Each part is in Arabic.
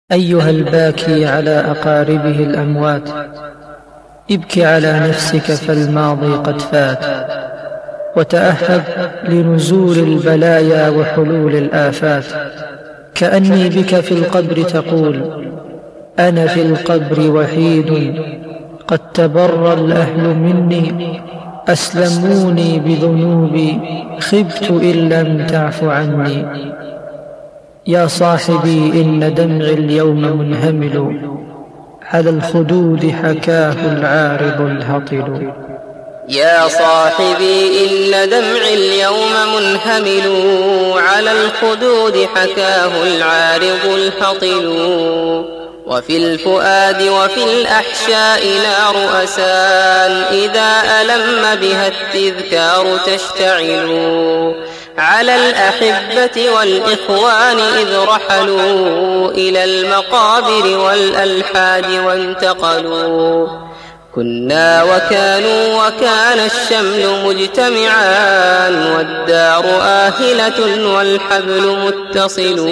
أيها الباكي على أقاربه الأموات، ابك على نفسك فالماضي قد فات، وتأهب لنزول البلايا وحلول الآفات. كأني بك في القبر تقول: أنا في القبر وحيد، قد تبرى الأهل مني، أسلموني بذنوبي، خبت إن لم تعف عني. يا صاحبي إن دمعي اليوم منهمل، على الخدود حكاه العارض الهطل. يا صاحبي إن دمعي اليوم منهمل، على الخدود حكاه العارض الهطل. وفي الفؤاد وفي الأحشاء نار أسان، إذا ألم بها التذكار تشتعل. على الأحبة والإخوان إذ رحلوا إلى المقابر والألحاد وانتقلوا. كنا وكانوا وكان الشمل مجتمعا، والدار آهلة والحبل متصل.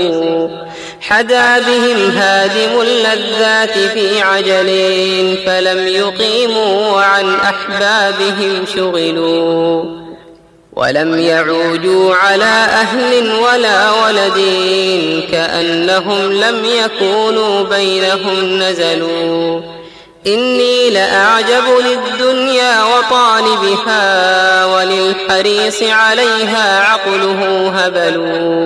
حدا بهم هادم اللذات في عجل، فلم يقيموا وعن أحبابهم شغلوا. ولم يعودوا على أهل ولا ولد، كأنهم لم يكونوا بينهم نزلوا. إني لأعجب للدنيا وطالبها، وللحريص عليها عقله هبل.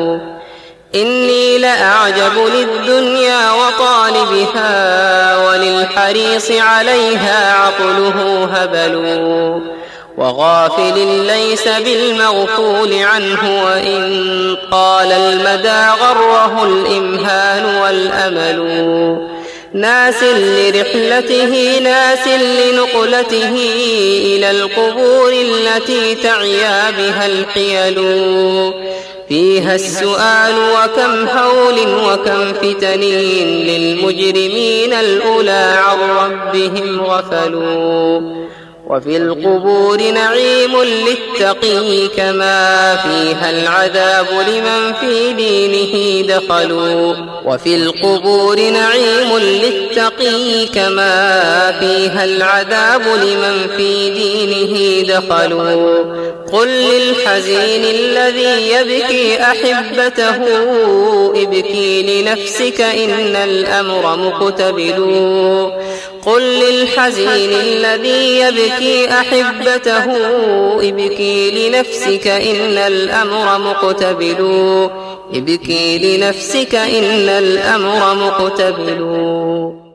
إني لأعجب للدنيا وطالبها، وللحريص عليها عقله هبل. وغافل ليس بالمغفول عنه، وإن طال المدى غره الإمهال والأمل. ناس لرحلته ناس لنقلته، إلى القبور التي تعيا بها الحيل. فيها السؤال وكم هول وكم فتن، للمجرمين الأولى عن ربهم غفلوا. وفي القبور نعيم للتقي، كما فيها العذاب لمن في دينه دخلوا. وفي القبور نعيم للتقي، كما فيها العذاب لمن في دينه دخلوا. قل للحزين الذي يبكي أحبته، ابكي لنفسك إن الأمر مقتبل. قل للحزين الذي يبكي أحبته، ابكي لنفسك إن الأمر مقتبل. ابكي لنفسك إن الأمر مقتبل.